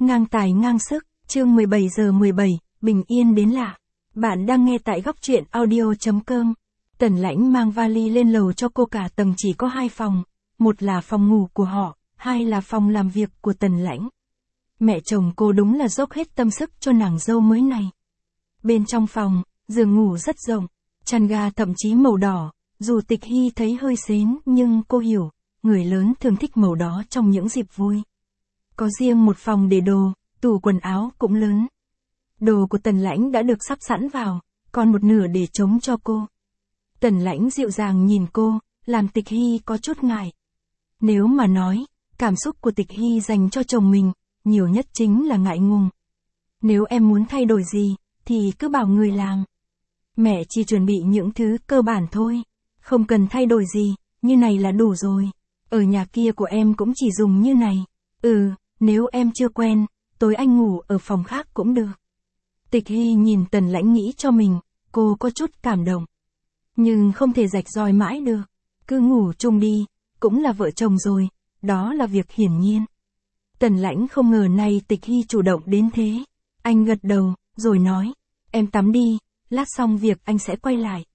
Ngang tài ngang sức, chương 17 giờ 17, bình yên đến lạ. Bạn đang nghe tại góc truyện audio.com. Tần Lãnh mang vali lên lầu cho cô, cả tầng chỉ có 2 phòng, một là phòng ngủ của họ, hai là phòng làm việc của Tần Lãnh. Mẹ chồng cô đúng là dốc hết tâm sức cho nàng dâu mới này. Bên trong phòng, giường ngủ rất rộng, chăn ga thậm chí màu đỏ, dù Tịch Hy thấy hơi xến nhưng cô hiểu, người lớn thường thích màu đó trong những dịp vui. Có riêng một phòng để đồ, tủ quần áo cũng lớn. Đồ của Tần Lãnh đã được sắp sẵn vào, còn một nửa để trống cho cô. Tần Lãnh dịu dàng nhìn cô, làm Tịch Hy có chút ngại. Nếu mà nói, cảm xúc của Tịch Hy dành cho chồng mình, nhiều nhất chính là ngại ngùng. Nếu em muốn thay đổi gì, thì cứ bảo người làm. Mẹ chỉ chuẩn bị những thứ cơ bản thôi, không cần thay đổi gì, như này là đủ rồi. Ở nhà kia của em cũng chỉ dùng như này. Nếu em chưa quen, tối anh ngủ ở phòng khác cũng được. Tịch Hy nhìn Tần Lãnh nghĩ cho mình, cô có chút cảm động. Nhưng không thể rạch ròi mãi được, cứ ngủ chung đi, cũng là vợ chồng rồi, đó là việc hiển nhiên. Tần Lãnh không ngờ nay Tịch Hy chủ động đến thế. Anh gật đầu, rồi nói, em tắm đi, lát xong việc anh sẽ quay lại.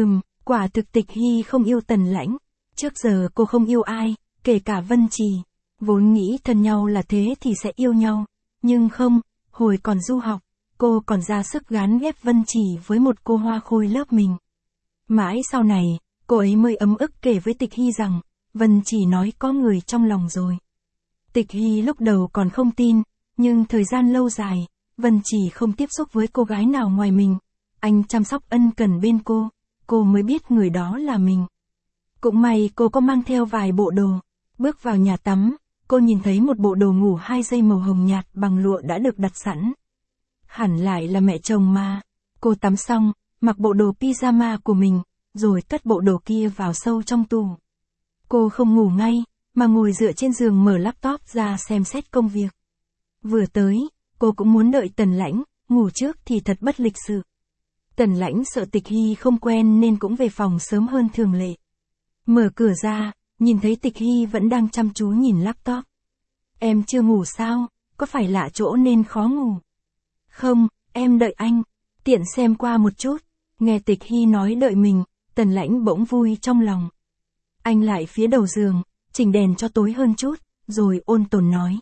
Quả thực Tịch Hy không yêu Tần Lãnh. Trước giờ cô không yêu ai, kể cả Vân Trì. Vốn nghĩ thân nhau là thế thì sẽ yêu nhau. Nhưng không, hồi còn du học, cô còn ra sức gán ghép Vân Trì với một cô hoa khôi lớp mình. Mãi sau này, cô ấy mới ấm ức kể với Tịch Hy rằng, Vân Trì nói có người trong lòng rồi. Tịch Hy lúc đầu còn không tin, nhưng thời gian lâu dài, Vân Trì không tiếp xúc với cô gái nào ngoài mình. Anh chăm sóc ân cần bên cô mới biết người đó là mình. Cũng may cô có mang theo vài bộ đồ. Bước vào nhà tắm, cô nhìn thấy một bộ đồ ngủ 2 dây màu hồng nhạt bằng lụa đã được đặt sẵn. Hẳn lại là mẹ chồng mà. Cô tắm xong, mặc bộ đồ pyjama của mình, rồi cất bộ đồ kia vào sâu trong tủ. Cô không ngủ ngay, mà ngồi dựa trên giường mở laptop ra xem xét công việc. Vừa tới, cô cũng muốn đợi Tần Lãnh, ngủ trước thì thật bất lịch sự. Tần Lãnh sợ Tịch Hy không quen nên cũng về phòng sớm hơn thường lệ. Mở cửa ra, nhìn thấy Tịch Hy vẫn đang chăm chú nhìn laptop. Em chưa ngủ sao, có phải lạ chỗ nên khó ngủ? Không, em đợi anh, tiện xem qua một chút. Nghe Tịch Hy nói đợi mình, Tần Lãnh bỗng vui trong lòng. Anh lại phía đầu giường, chỉnh đèn cho tối hơn chút, rồi ôn tồn nói.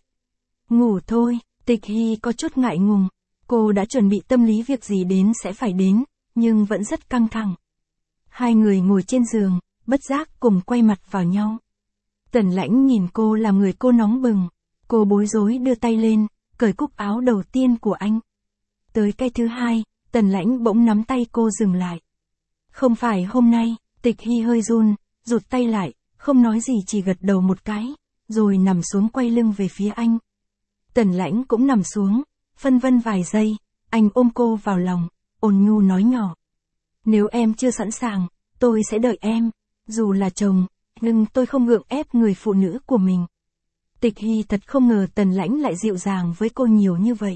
Ngủ thôi. Tịch Hy có chút ngại ngùng. Cô đã chuẩn bị tâm lý việc gì đến sẽ phải đến, nhưng vẫn rất căng thẳng. Hai người ngồi trên giường, bất giác cùng quay mặt vào nhau. Tần Lãnh nhìn cô làm người cô nóng bừng. Cô bối rối đưa tay lên, cởi cúc áo đầu tiên của anh. Tới cái thứ hai, Tần Lãnh bỗng nắm tay cô dừng lại. Không phải hôm nay. Tịch Hy hơi run, rụt tay lại, không nói gì chỉ gật đầu một cái, rồi nằm xuống quay lưng về phía anh. Tần Lãnh cũng nằm xuống, phân vân vài giây, anh ôm cô vào lòng, ôn nhu nói nhỏ. Nếu em chưa sẵn sàng, tôi sẽ đợi em, dù là chồng, nhưng tôi không gượng ép người phụ nữ của mình. Tịch Hy thật không ngờ Tần Lãnh lại dịu dàng với cô nhiều như vậy.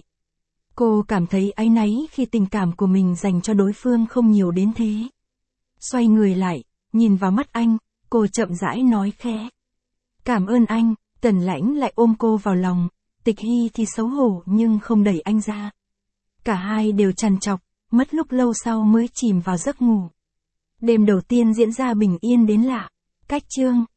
Cô cảm thấy áy náy khi tình cảm của mình dành cho đối phương không nhiều đến thế. Xoay người lại, nhìn vào mắt anh, cô chậm rãi nói khẽ. Cảm ơn anh. Tần Lãnh lại ôm cô vào lòng. Tịch Hy thì xấu hổ nhưng không đẩy anh ra. Cả hai đều trằn trọc, mất lúc lâu sau mới chìm vào giấc ngủ. Đêm đầu tiên diễn ra bình yên đến lạ. Cách chương